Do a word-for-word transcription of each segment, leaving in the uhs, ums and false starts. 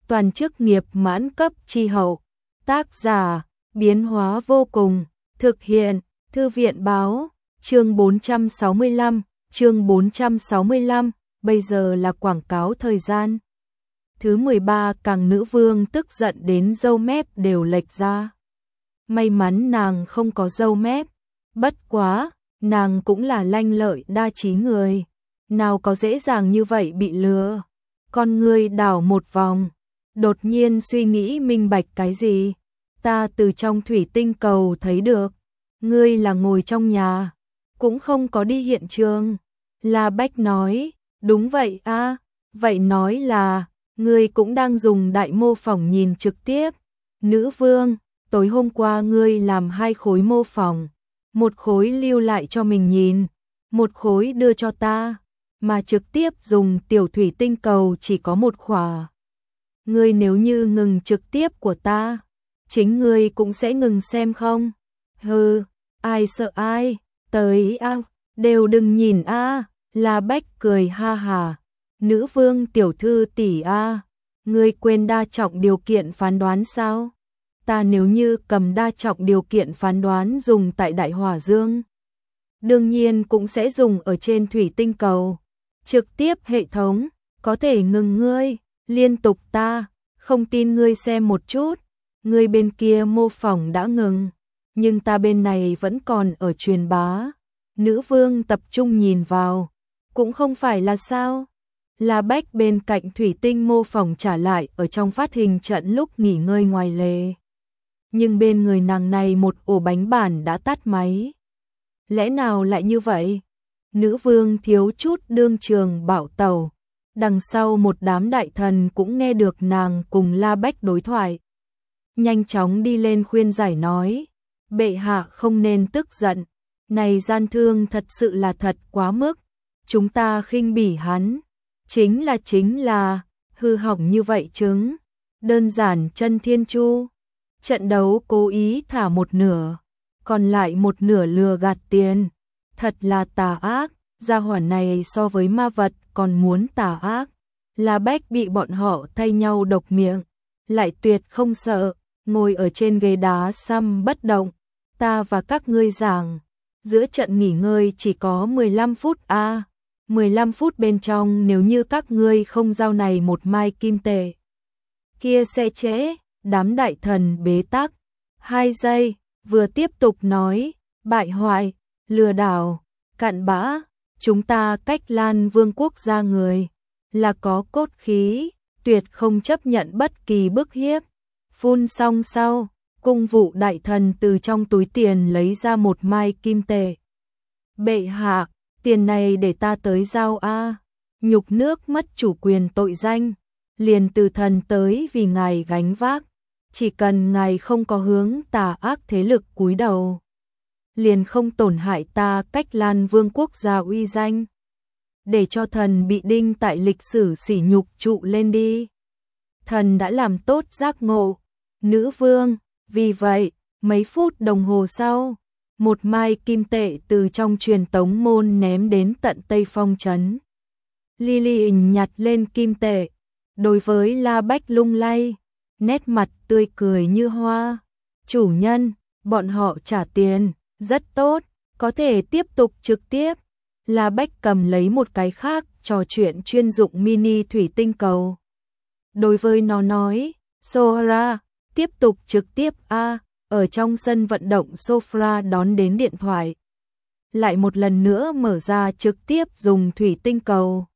toàn chức nghiệp mãn cấp chi hậu. Tác giả, biến hóa vô cùng, thực hiện, Thư viện báo, chương bốn trăm sáu mươi lăm, chương bốn trăm sáu mươi lăm, bây giờ là quảng cáo thời gian. Thứ mười ba, Càng nữ vương tức giận đến râu mép đều lệch ra. May mắn nàng không có râu mép, bất quá, nàng cũng là lanh lợi đa trí người, nào có dễ dàng như vậy bị lừa. Con ngươi đảo một vòng, đột nhiên suy nghĩ minh bạch cái gì, ta từ trong thủy tinh cầu thấy được, ngươi là ngồi trong nhà, cũng không có đi hiện trường. La Bách nói, đúng vậy a, vậy nói là, ngươi cũng đang dùng đại mô phỏng nhìn trực tiếp. Nữ vương, tối hôm qua ngươi làm hai khối mô phỏng, một khối lưu lại cho mình nhìn, một khối đưa cho ta, mà trực tiếp dùng tiểu thủy tinh cầu chỉ có một khỏa. Ngươi nếu như ngừng trực tiếp của ta, chính ngươi cũng sẽ ngừng xem không? Hừ, ai sợ ai, tới a, đều đừng nhìn a. La Bách cười ha hà. Nữ vương tiểu thư tỷ a, ngươi quên đa trọng điều kiện phán đoán sao? Ta nếu như cầm đa trọng điều kiện phán đoán dùng tại Đại Hỏa Dương, đương nhiên cũng sẽ dùng ở trên thủy tinh cầu. Trực tiếp hệ thống, có thể ngừng ngươi, liên tục ta, không tin ngươi xem một chút, ngươi bên kia mô phỏng đã ngừng, nhưng ta bên này vẫn còn ở truyền bá. Nữ vương tập trung nhìn vào, cũng không phải là sao? La Bách bên cạnh thủy tinh mô phỏng trả lại ở trong phát hình trận lúc nghỉ ngơi ngoài lề. Nhưng bên người nàng này một ổ bánh bản đã tắt máy. Lẽ nào lại như vậy? Nữ vương thiếu chút đương trường bảo tẩu. Đằng sau một đám đại thần cũng nghe được nàng cùng La Bách đối thoại. Nhanh chóng đi lên khuyên giải nói, bệ hạ không nên tức giận, này gian thương thật sự là thật quá mức, chúng ta khinh bỉ hắn, chính là chính là, hư hỏng như vậy chứng, đơn giản chân thiên chu. Trận đấu cố ý thả một nửa, còn lại một nửa lừa gạt tiền, thật là tà ác, gia hỏa này so với ma vật còn muốn tà ác. La Bách bị bọn họ thay nhau độc miệng, lại tuyệt không sợ, ngồi ở trên ghế đá xăm bất động. Ta và các ngươi giảng, giữa trận nghỉ ngơi chỉ có mười lăm phút a, à, mười lăm phút bên trong nếu như các ngươi không giao này một mai kim tệ, kia sẽ trễ. Đám đại thần bế tắc. Hai giây, vừa tiếp tục nói, bại hoại, lừa đảo, cặn bã, chúng ta cách Lan Vương quốc gia người, là có cốt khí, tuyệt không chấp nhận bất kỳ bức hiếp. Phun xong sau, cung vụ đại thần từ trong túi tiền lấy ra một mai kim tệ. Bệ hạ, tiền này để ta tới giao a, nhục nước mất chủ quyền tội danh, liền từ thần tới vì ngài gánh vác. Chỉ cần ngài không có hướng tà ác thế lực cúi đầu, liền không tổn hại ta cách Lan Vương quốc gia uy danh. Để cho thần bị đinh tại lịch sử sỉ nhục trụ lên đi. Thần đã làm tốt giác ngộ. Nữ vương, vì vậy, mấy phút đồng hồ sau, một mai kim tệ từ trong truyền tống môn ném đến tận Tây Phong trấn. Lily nhặt lên kim tệ, đối với La Bách lung lay, nét mặt tươi cười như hoa. Chủ nhân, bọn họ trả tiền, rất tốt, có thể tiếp tục trực tiếp. La Bách cầm lấy một cái khác, trò chuyện chuyên dụng mini thủy tinh cầu. Đối với nó nói, Sora, tiếp tục trực tiếp a. Ở trong sân vận động Sofra đón đến điện thoại. Lại một lần nữa mở ra trực tiếp dùng thủy tinh cầu.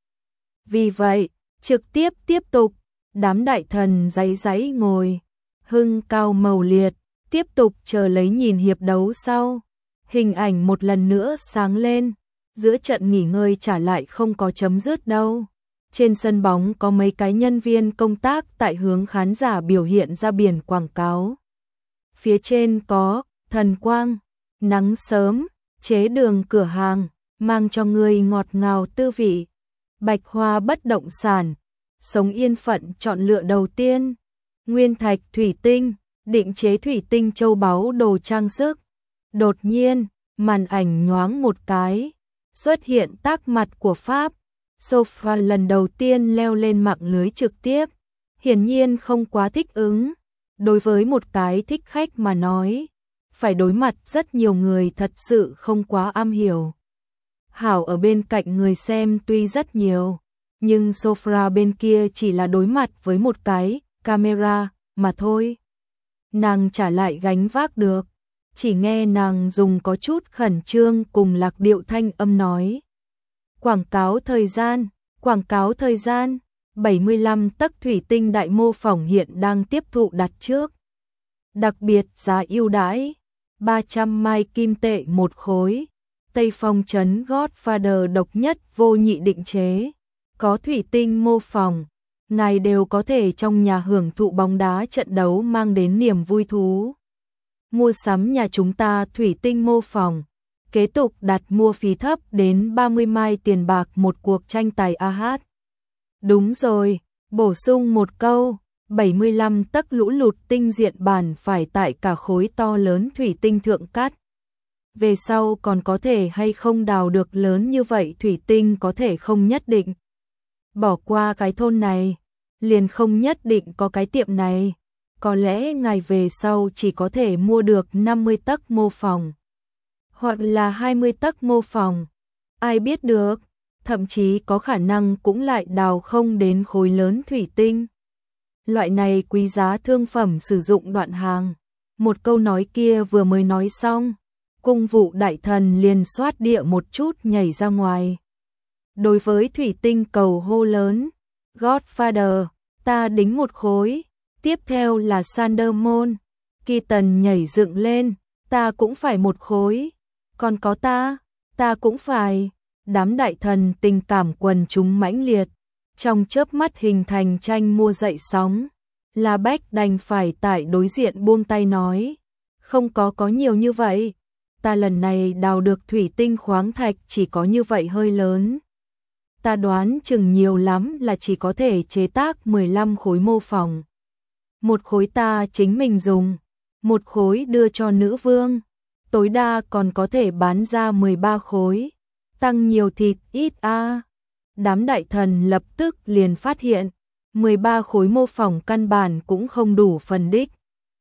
Vì vậy, trực tiếp tiếp tục. Đám đại thần giấy giấy ngồi, hưng cao màu liệt, tiếp tục chờ lấy nhìn hiệp đấu sau. Hình ảnh một lần nữa sáng lên, giữa trận nghỉ ngơi trả lại không có chấm dứt đâu. Trên sân bóng có mấy cái nhân viên công tác tại hướng khán giả biểu hiện ra biển quảng cáo. Phía trên có, thần quang, nắng sớm, chế đường cửa hàng, mang cho người ngọt ngào tư vị. Bạch Hoa bất động sản, sống yên phận chọn lựa đầu tiên. Nguyên thạch thủy tinh, định chế thủy tinh châu báu đồ trang sức. Đột nhiên, màn ảnh nhoáng một cái, xuất hiện tác mặt của Pháp. Sofa lần đầu tiên leo lên mạng lưới trực tiếp. hiển nhiên không quá thích ứng. Đối với một cái thích khách mà nói, phải đối mặt rất nhiều người thật sự không quá am hiểu. Hảo ở bên cạnh người xem tuy rất nhiều, nhưng Sofra bên kia chỉ là đối mặt với một cái camera mà thôi. Nàng trả lại gánh vác được, chỉ nghe nàng dùng có chút khẩn trương cùng lạc điệu thanh âm nói. Quảng cáo thời gian, quảng cáo thời gian, bảy mươi lăm tấc thủy tinh đại mô phỏng hiện đang tiếp thụ đặt trước. Đặc biệt giá ưu đãi, ba trăm mai kim tệ một khối. Tây Phong trấn Godfather độc nhất vô nhị định chế, có thủy tinh mô phỏng, ngài đều có thể trong nhà hưởng thụ bóng đá trận đấu mang đến niềm vui thú. Mua sắm nhà chúng ta thủy tinh mô phỏng, kế tục đặt mua phí thấp đến ba mươi mai tiền bạc một cuộc tranh tài a hát. Đúng rồi, bổ sung một câu, bảy mươi lăm tấc lũ lụt tinh diện bản phải tại cả khối to lớn thủy tinh thượng cắt. Về sau còn có thể hay không đào được lớn như vậy thủy tinh có thể không nhất định. Bỏ qua cái thôn này, liền không nhất định có cái tiệm này. Có lẽ ngày về sau chỉ có thể mua được năm mươi tấc mô phỏng, hoặc là hai mươi tấc mô phỏng. Ai biết được, thậm chí có khả năng cũng lại đào không đến khối lớn thủy tinh. Loại này quý giá thương phẩm sử dụng đoạn hàng. Một câu nói kia vừa mới nói xong, cung vụ đại thần liền xoát địa một chút nhảy ra ngoài. Đối với thủy tinh cầu hô lớn, Godfather, ta đính một khối. Tiếp theo là Sandermon, Keaton nhảy dựng lên, ta cũng phải một khối. Còn có ta, ta cũng phải. Đám đại thần tình cảm quần chúng mãnh liệt, trong chớp mắt hình thành tranh mua dậy sóng. La Bách đành phải tại đối diện buông tay nói, không có có nhiều như vậy. Ta lần này đào được thủy tinh khoáng thạch chỉ có như vậy hơi lớn. Ta đoán chừng nhiều lắm là chỉ có thể chế tác mười lăm khối mô phỏng. Một khối ta chính mình dùng, một khối đưa cho nữ vương, tối đa còn có thể bán ra mười ba khối, tăng nhiều thịt ít a. À. Đám đại thần lập tức liền phát hiện, mười ba khối mô phỏng căn bản cũng không đủ phần đích.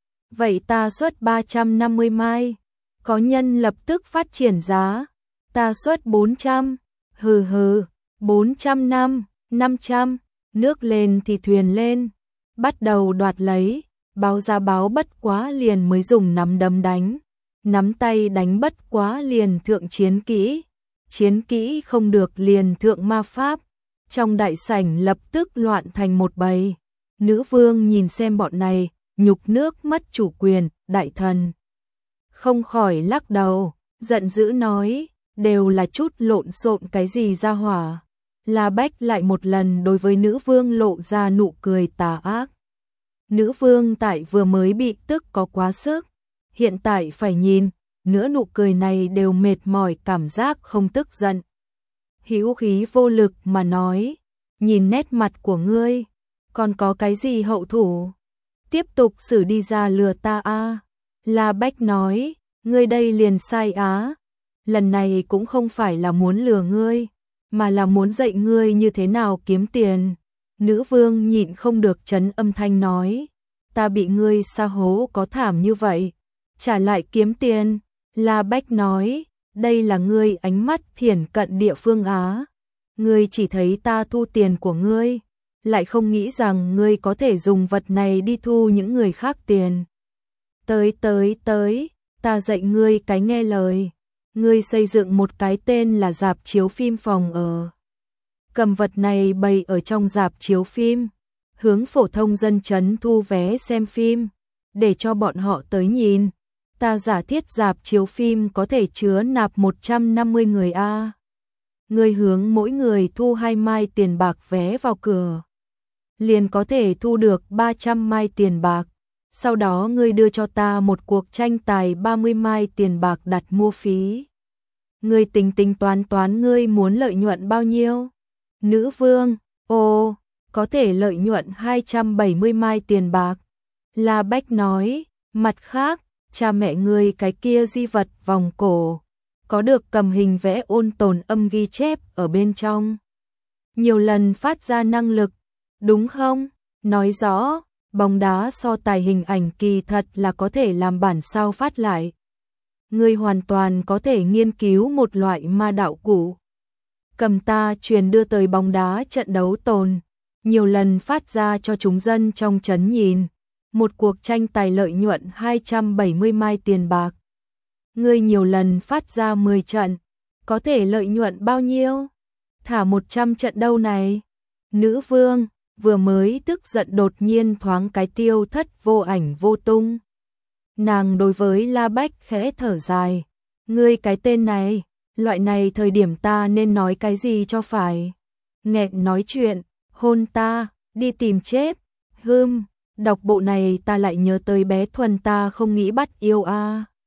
Vậy ta xuất ba trăm năm mươi mai, có nhân lập tức phát triển giá, ta xuất bốn trăm, hừ hừ, bốn trăm năm, năm trăm, nước lên thì thuyền lên. Bắt đầu đoạt lấy, báo giá báo bất quá liền mới dùng nắm đấm đánh, nắm tay đánh bất quá liền thượng chiến kỹ, chiến kỹ không được liền thượng ma pháp. Trong đại sảnh lập tức loạn thành một bầy. Nữ vương nhìn xem bọn này, nhục nước mất chủ quyền, đại thần không khỏi lắc đầu, giận dữ nói, đều là chút lộn xộn cái gì ra hỏa. La Bách lại một lần đối với nữ vương lộ ra nụ cười tà ác. Nữ vương tại vừa mới bị tức có quá sức, hiện tại phải nhìn, nữa nụ cười này đều mệt mỏi cảm giác không tức giận. Hữu khí vô lực mà nói, nhìn nét mặt của ngươi, còn có cái gì hậu thủ? Tiếp tục xử đi ra lừa ta a. À. La Bách nói, ngươi đây liền sai á, lần này cũng không phải là muốn lừa ngươi, mà là muốn dạy ngươi như thế nào kiếm tiền. Nữ vương nhịn không được trấn âm thanh nói, ta bị ngươi sa hố có thảm như vậy, trả lại kiếm tiền. La Bách nói, đây là ngươi ánh mắt thiển cận địa phương á, ngươi chỉ thấy ta thu tiền của ngươi, lại không nghĩ rằng ngươi có thể dùng vật này đi thu những người khác tiền. Tới tới tới, ta dạy ngươi cái nghe lời, ngươi xây dựng một cái tên là rạp chiếu phim phòng ở. Cầm vật này bày ở trong rạp chiếu phim, hướng phổ thông dân chấn thu vé xem phim, để cho bọn họ tới nhìn. Ta giả thiết rạp chiếu phim có thể chứa nạp một trăm năm mươi người a. Ngươi hướng mỗi người thu hai mai tiền bạc vé vào cửa, liền có thể thu được ba trăm mai tiền bạc. Sau đó ngươi đưa cho ta một cuộc tranh tài ba mươi mai tiền bạc đặt mua phí. Ngươi tính tính toán toán ngươi muốn lợi nhuận bao nhiêu? Nữ vương, ồ, có thể lợi nhuận hai trăm bảy mươi mai tiền bạc. La Bách nói, mặt khác, cha mẹ ngươi cái kia di vật vòng cổ, có được cầm hình vẽ ôn tồn âm ghi chép ở bên trong. Nhiều lần phát ra năng lực, đúng không? Nói rõ, bóng đá so tài hình ảnh kỳ thật là có thể làm bản sao phát lại. Ngươi hoàn toàn có thể nghiên cứu một loại ma đạo cụ. Cầm ta truyền đưa tới bóng đá trận đấu tồn, nhiều lần phát ra cho chúng dân trong trấn nhìn. Một cuộc tranh tài lợi nhuận hai trăm bảy mươi mai tiền bạc. Ngươi nhiều lần phát ra mười trận, có thể lợi nhuận bao nhiêu? Thả một trăm trận đâu này? Nữ vương vừa mới tức giận đột nhiên thoáng cái tiêu thất vô ảnh vô tung. Nàng đối với La Bách khẽ thở dài. Ngươi cái tên này, loại này thời điểm ta nên nói cái gì cho phải? Nghẹn nói chuyện, hôn ta, đi tìm chết. Hưm, đọc bộ này ta lại nhớ tới bé Thuần ta không nghĩ bắt yêu a. À.